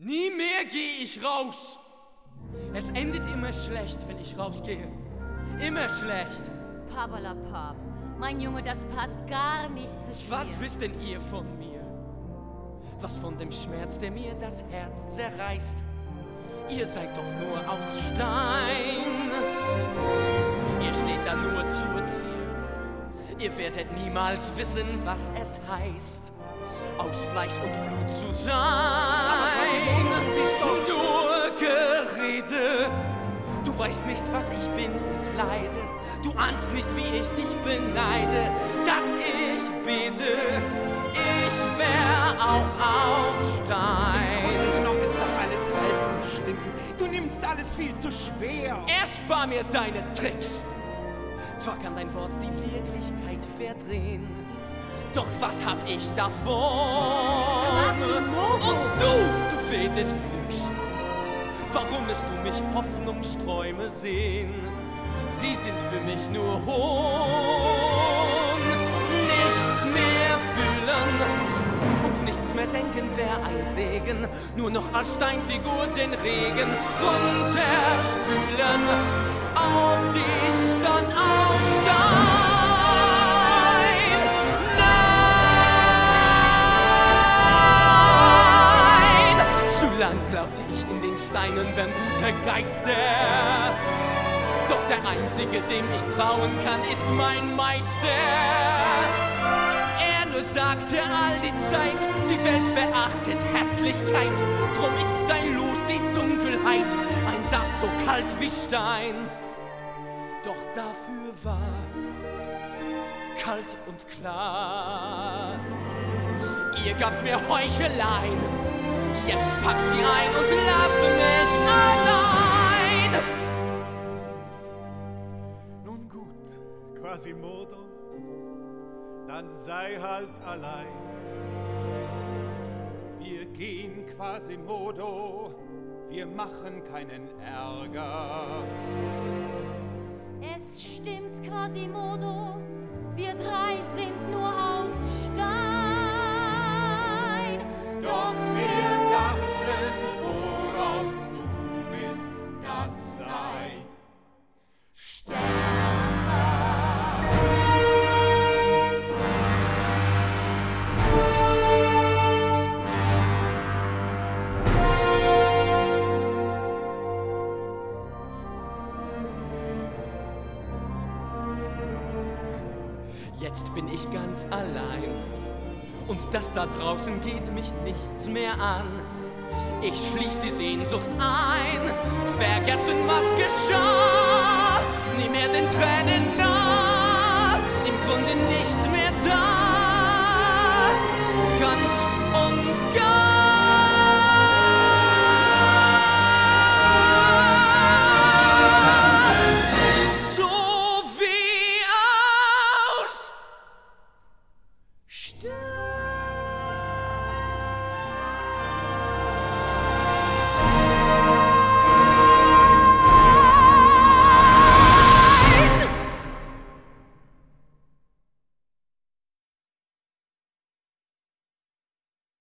Nie mehr gehe ich raus. Es endet immer schlecht, wenn ich rausgehe. Immer schlecht. Pabalapap. Mein Junge, das passt gar nicht zu dir. Was wisst denn ihr von mir? Was von dem Schmerz, der mir das Herz zerreißt? Ihr seid doch nur aus Stein. Ihr steht da nur zur Zier. Ihr werdet niemals wissen, was es heißt, aus Fleisch und Blut zu sein. Nur Gerede. Du weißt nicht, was ich bin und leide. Du ahnst nicht, wie ich dich beneide. Dass ich bete, ich wär auch aus Stein. Im Grunde genommen ist doch alles halb so schlimm. Du nimmst alles viel zu schwer. Erspar mir deine Tricks. Zwar kann dein Wort die Wirklichkeit verdrehen, doch was hab ich davon? Quasimodo! Und du Fee des Glücks, warum lässt du mich Hoffnungsträume sehen? Sie sind für mich nur Hohn. Nichts mehr fühlen und nichts mehr denken wär ein Segen. Nur noch als Steinfigur den Regen runterspülen auf die Stadt aus Stein. Zu lang glaubte ich in den Steinen wären gute Geister. Doch der Einzige, dem ich trauen kann, ist mein Meister. Er nur sagte all die Zeit, die Welt verachtet Hässlichkeit. Drum ist dein Los die Dunkelheit, ein Sarg so kalt wie Stein. Doch dafür war kalt und klar. Ihr gabt mir Heucheleien, jetzt packt sie ein und lasst mich allein. Nun gut, Quasimodo, dann sei halt allein. Wir gehen, Quasimodo, wir machen keinen Ärger. Es stimmt, Quasimodo, wir drei sind nur aus Stein. Doch wir dachten, woraus du bist, das sei stärker. Jetzt bin ich ganz allein und das da draußen geht mich nichts mehr an. Ich schließ die Sehnsucht ein, vergessen, was geschah, nie mehr den Tränen nah, im Grunde nicht mehr